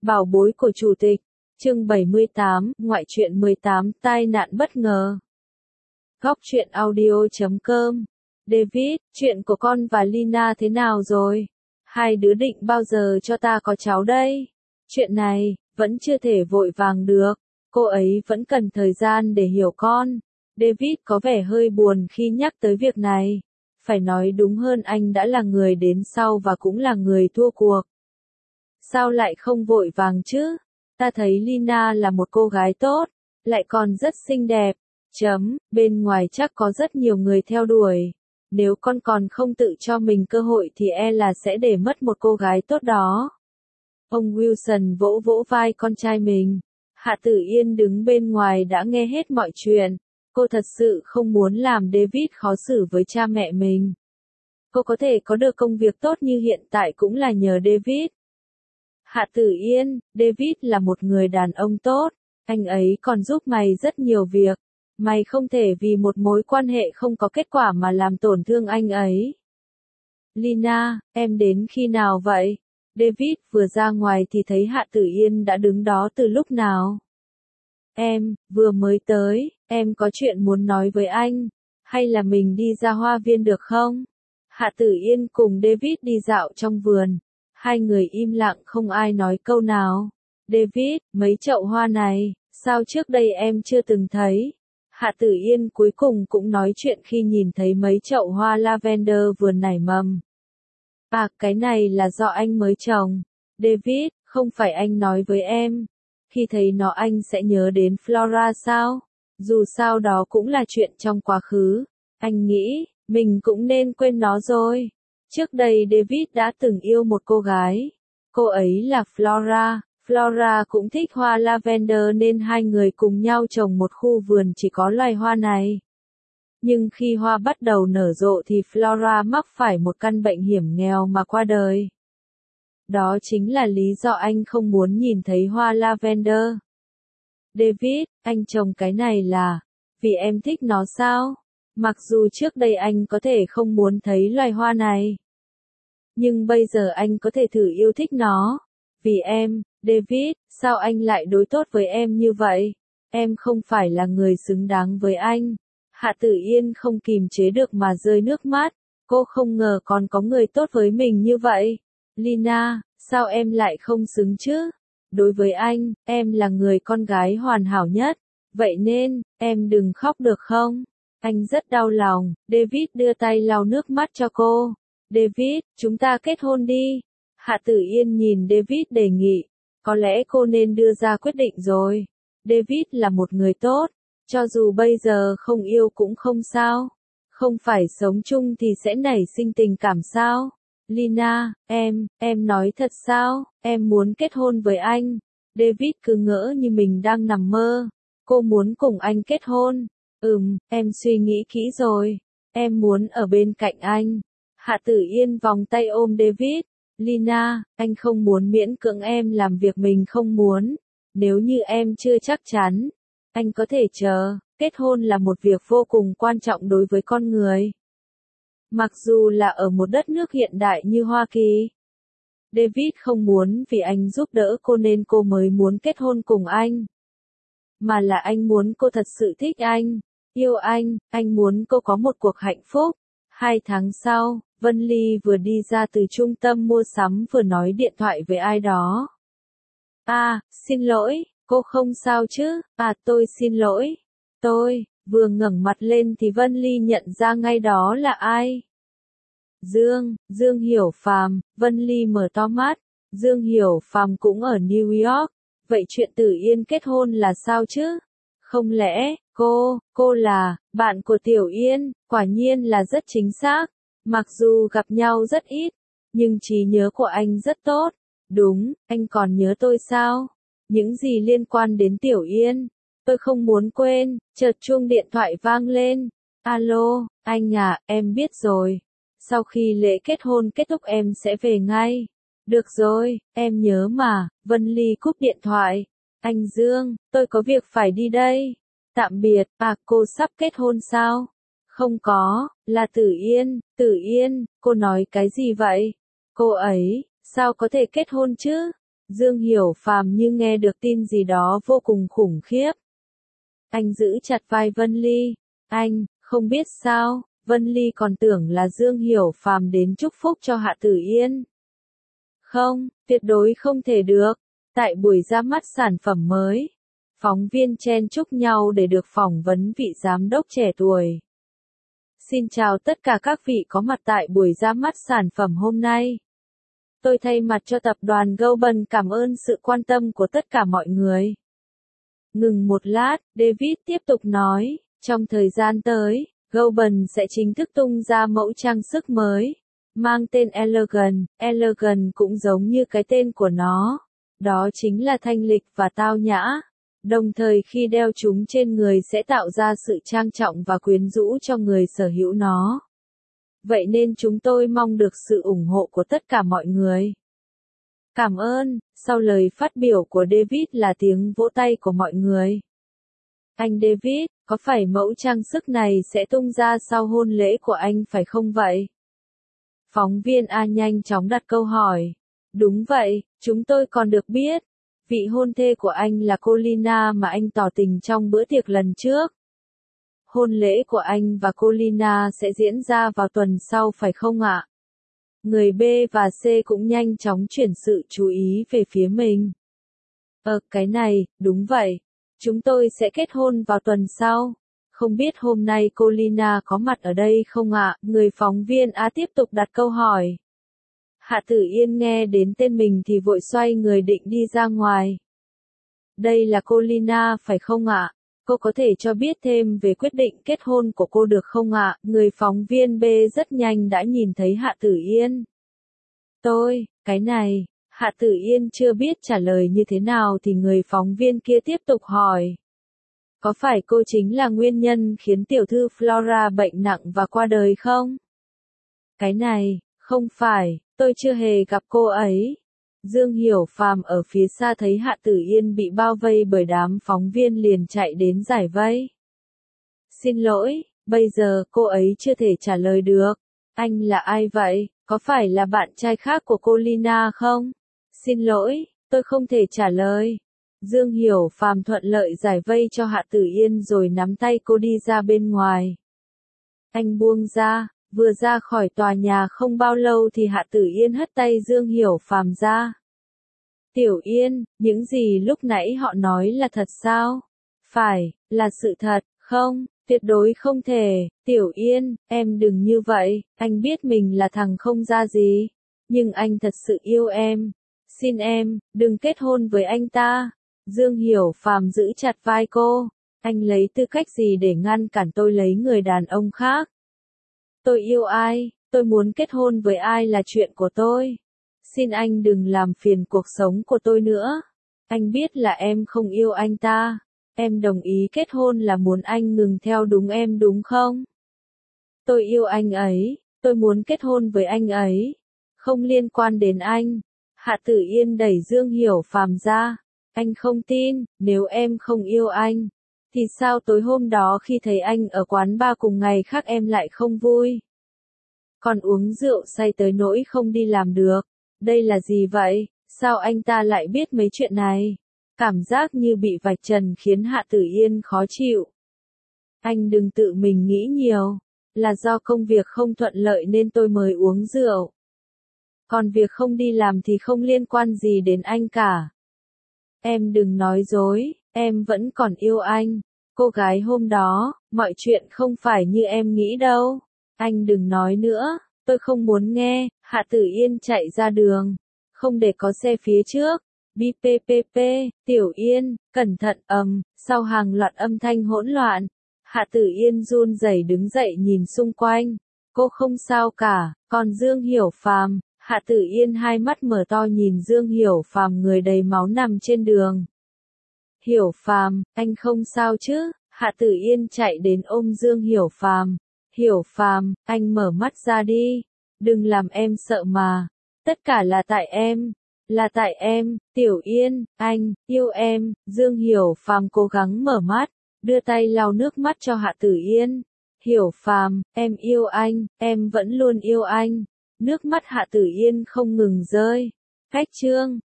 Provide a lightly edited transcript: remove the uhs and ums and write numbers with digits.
Bảo bối của chủ tịch. Chương 78, ngoại truyện 18, tai nạn bất ngờ. Góc truyện audio.com. David, chuyện của con và Lina thế nào rồi? Hai đứa định bao giờ cho ta có cháu đây? Chuyện này, vẫn chưa thể vội vàng được. Cô ấy vẫn cần thời gian để hiểu con. David có vẻ hơi buồn khi nhắc tới việc này. Phải nói đúng hơn, anh đã là người đến sau và cũng là người thua cuộc. Sao lại không vội vàng chứ? Ta thấy Lina là một cô gái tốt, lại còn rất xinh đẹp. Bên ngoài chắc có rất nhiều người theo đuổi. Nếu con còn không tự cho mình cơ hội thì e là sẽ để mất một cô gái tốt đó. Ông Wilson vỗ vỗ vai con trai mình. Hạ Tử Yên đứng bên ngoài đã nghe hết mọi chuyện. Cô thật sự không muốn làm David khó xử với cha mẹ mình. Cô có thể có được công việc tốt như hiện tại cũng là nhờ David. Hạ Tử Yên, David là một người đàn ông tốt, anh ấy còn giúp mày rất nhiều việc. Mày không thể vì một mối quan hệ không có kết quả mà làm tổn thương anh ấy. Lina, em đến khi nào vậy? David vừa ra ngoài thì thấy Hạ Tử Yên đã đứng đó từ lúc nào. Em, vừa mới tới, em có chuyện muốn nói với anh. Hay là mình đi ra hoa viên được không? Hạ Tử Yên cùng David đi dạo trong vườn. Hai người im lặng không ai nói câu nào. David, mấy chậu hoa này, sao trước đây em chưa từng thấy? Hạ Tử Yên cuối cùng cũng nói chuyện khi nhìn thấy mấy chậu hoa lavender vừa nảy mầm. À, cái này là do anh mới trồng. David, không phải anh nói với em. Khi thấy nó anh sẽ nhớ đến Flora sao? Dù sao đó cũng là chuyện trong quá khứ. Anh nghĩ, mình cũng nên quên nó rồi. Trước đây David đã từng yêu một cô gái. Cô ấy là Flora. Flora cũng thích hoa lavender nên hai người cùng nhau trồng một khu vườn chỉ có loài hoa này. Nhưng khi hoa bắt đầu nở rộ thì Flora mắc phải một căn bệnh hiểm nghèo mà qua đời. Đó chính là lý do anh không muốn nhìn thấy hoa lavender. David, anh trồng cái này là vì em thích nó sao? Mặc dù trước đây anh có thể không muốn thấy loài hoa này. Nhưng bây giờ anh có thể thử yêu thích nó. Vì em, David, sao anh lại đối tốt với em như vậy? Em không phải là người xứng đáng với anh. Hạ Tử Yên không kìm chế được mà rơi nước mắt. Cô không ngờ còn có người tốt với mình như vậy. Lina, sao em lại không xứng chứ? Đối với anh, em là người con gái hoàn hảo nhất. Vậy nên, em đừng khóc được không? Anh rất đau lòng. David đưa tay lau nước mắt cho cô. David, chúng ta kết hôn đi. Hạ Tử Yên nhìn David đề nghị. Có lẽ cô nên đưa ra quyết định rồi. David là một người tốt. Cho dù bây giờ không yêu cũng không sao. Không phải sống chung thì sẽ nảy sinh tình cảm sao? Lina, em nói thật sao? Em muốn kết hôn với anh. David cứ ngỡ như mình đang nằm mơ. Cô muốn cùng anh kết hôn. Em suy nghĩ kỹ rồi. Em muốn ở bên cạnh anh. Hạ Tử Yên vòng tay ôm David. Lina, anh không muốn miễn cưỡng em làm việc mình không muốn. Nếu như em chưa chắc chắn, anh có thể chờ. Kết hôn là một việc vô cùng quan trọng đối với con người. Mặc dù là ở một đất nước hiện đại như Hoa Kỳ. David không muốn vì anh giúp đỡ cô nên cô mới muốn kết hôn cùng anh. Mà là anh muốn cô thật sự thích anh, yêu anh muốn cô có một cuộc hạnh phúc. 2 tháng sau, Vân Ly vừa đi ra từ trung tâm mua sắm vừa nói điện thoại với ai đó. Xin lỗi, cô không sao chứ? Tôi xin lỗi. Vừa ngẩng mặt lên thì Vân Ly nhận ra ngay đó là ai. Dương Hiểu Phàm. Vân Ly mở to mắt. Dương Hiểu Phàm cũng ở New York. Vậy chuyện Tử Yên kết hôn là sao chứ? Không lẽ, cô là bạn của Tiểu Yên? Quả nhiên là rất chính xác. Mặc dù gặp nhau rất ít, nhưng trí nhớ của anh rất tốt. Đúng, anh còn nhớ tôi sao? Những gì liên quan đến Tiểu Yên, tôi không muốn quên. Chợt chuông điện thoại vang lên. Alo, anh à, em biết rồi. Sau khi lễ kết hôn kết thúc em sẽ về ngay. Được rồi, em nhớ mà. Vân Ly cúp điện thoại. Anh Dương, tôi có việc phải đi đây. Tạm biệt. Cô sắp kết hôn sao? Không có, là Tử Yên, cô nói cái gì vậy? Cô ấy, sao có thể kết hôn chứ? Dương Hiểu Phàm như nghe được tin gì đó vô cùng khủng khiếp. Anh giữ chặt vai Vân Ly. Anh, không biết sao, Vân Ly còn tưởng là Dương Hiểu Phàm đến chúc phúc cho Hạ Tử Yên. Không, tuyệt đối không thể được. Tại buổi ra mắt sản phẩm mới, phóng viên chen chúc nhau để được phỏng vấn vị giám đốc trẻ tuổi. Xin chào tất cả các vị có mặt tại buổi ra mắt sản phẩm hôm nay. Tôi thay mặt cho tập đoàn Global cảm ơn sự quan tâm của tất cả mọi người. Ngừng một lát, David tiếp tục nói, trong thời gian tới, Global sẽ chính thức tung ra mẫu trang sức mới, mang tên Elegant. Elegant cũng giống như cái tên của nó, đó chính là thanh lịch và tao nhã. Đồng thời khi đeo chúng trên người sẽ tạo ra sự trang trọng và quyến rũ cho người sở hữu nó. Vậy nên chúng tôi mong được sự ủng hộ của tất cả mọi người. Cảm ơn, sau lời phát biểu của David là tiếng vỗ tay của mọi người. Anh David, có phải mẫu trang sức này sẽ tung ra sau hôn lễ của anh phải không vậy? Phóng viên A nhanh chóng đặt câu hỏi. Đúng vậy, chúng tôi còn được biết. Vị hôn thê của anh là cô Lina mà anh tỏ tình trong bữa tiệc lần trước. Hôn lễ của anh và cô Lina sẽ diễn ra vào tuần sau phải không ạ? Người B và C cũng nhanh chóng chuyển sự chú ý về phía mình. Cái này, đúng vậy. Chúng tôi sẽ kết hôn vào tuần sau. Không biết hôm nay cô Lina có mặt ở đây không ạ? Người phóng viên A tiếp tục đặt câu hỏi. Hạ Tử Yên nghe đến tên mình thì vội xoay người định đi ra ngoài. Đây là cô Lina phải không ạ? Cô có thể cho biết thêm về quyết định kết hôn của cô được không ạ? Người phóng viên B rất nhanh đã nhìn thấy Hạ Tử Yên. Cái này, Hạ Tử Yên chưa biết trả lời như thế nào thì người phóng viên kia tiếp tục hỏi. Có phải cô chính là nguyên nhân khiến tiểu thư Flora bệnh nặng và qua đời không? Cái này, không phải, tôi chưa hề gặp cô ấy. Dương Hiểu Phàm ở phía xa thấy Hạ Tử Yên bị bao vây bởi đám phóng viên liền chạy đến giải vây. Xin lỗi, bây giờ cô ấy chưa thể trả lời được. Anh là ai vậy? Có phải là bạn trai khác của cô Lina không? Xin lỗi, tôi không thể trả lời. Dương Hiểu Phàm thuận lợi giải vây cho Hạ Tử Yên rồi nắm tay cô đi ra bên ngoài. Anh buông ra, vừa ra khỏi tòa nhà không bao lâu thì Hạ Tử Yên hất tay Dương Hiểu Phàm ra. Tiểu Yên, những gì lúc nãy họ nói là thật sao? Phải, là sự thật, không, tuyệt đối không thể. Tiểu Yên, em đừng như vậy, anh biết mình là thằng không ra gì. Nhưng anh thật sự yêu em. Xin em, đừng kết hôn với anh ta. Dương Hiểu Phàm giữ chặt vai cô. Anh lấy tư cách gì để ngăn cản tôi lấy người đàn ông khác? Tôi yêu ai, tôi muốn kết hôn với ai là chuyện của tôi. Xin anh đừng làm phiền cuộc sống của tôi nữa. Anh biết là em không yêu anh ta. Em đồng ý kết hôn là muốn anh ngừng theo đúng em đúng không? Tôi yêu anh ấy, tôi muốn kết hôn với anh ấy. Không liên quan đến anh. Hạ Tử Yên đẩy Dương Hiểu Phàm ra. Anh không tin, nếu em không yêu anh, thì sao tối hôm đó khi thấy anh ở quán bar cùng ngày khác em lại không vui? Còn uống rượu say tới nỗi không đi làm được. Đây là gì vậy? Sao anh ta lại biết mấy chuyện này? Cảm giác như bị vạch trần khiến Hạ Tử Yên khó chịu. Anh đừng tự mình nghĩ nhiều. Là do công việc không thuận lợi nên tôi mới uống rượu. Còn việc không đi làm thì không liên quan gì đến anh cả. Em đừng nói dối, em vẫn còn yêu anh. Cô gái hôm đó, mọi chuyện không phải như em nghĩ đâu. Anh đừng nói nữa, tôi không muốn nghe. Hạ Tử Yên chạy ra đường. Không để có xe phía trước. BPPP, Tiểu Yên, cẩn thận sau hàng loạt âm thanh hỗn loạn. Hạ Tử Yên run rẩy đứng dậy nhìn xung quanh. Cô không sao cả, còn Dương Hiểu Phàm, Hạ Tử Yên hai mắt mở to nhìn Dương Hiểu Phàm người đầy máu nằm trên đường. Hiểu Phàm, anh không sao chứ? Hạ Tử Yên chạy đến ôm Dương Hiểu Phàm. Hiểu Phàm, anh mở mắt ra đi. Đừng làm em sợ mà. Tất cả là tại em. Là tại em, Tiểu Yên, anh, yêu em. Dương Hiểu Phàm cố gắng mở mắt, đưa tay lau nước mắt cho Hạ Tử Yên. Hiểu Phàm, em yêu anh, em vẫn luôn yêu anh. Nước mắt Hạ Tử Yên không ngừng rơi. Cách chương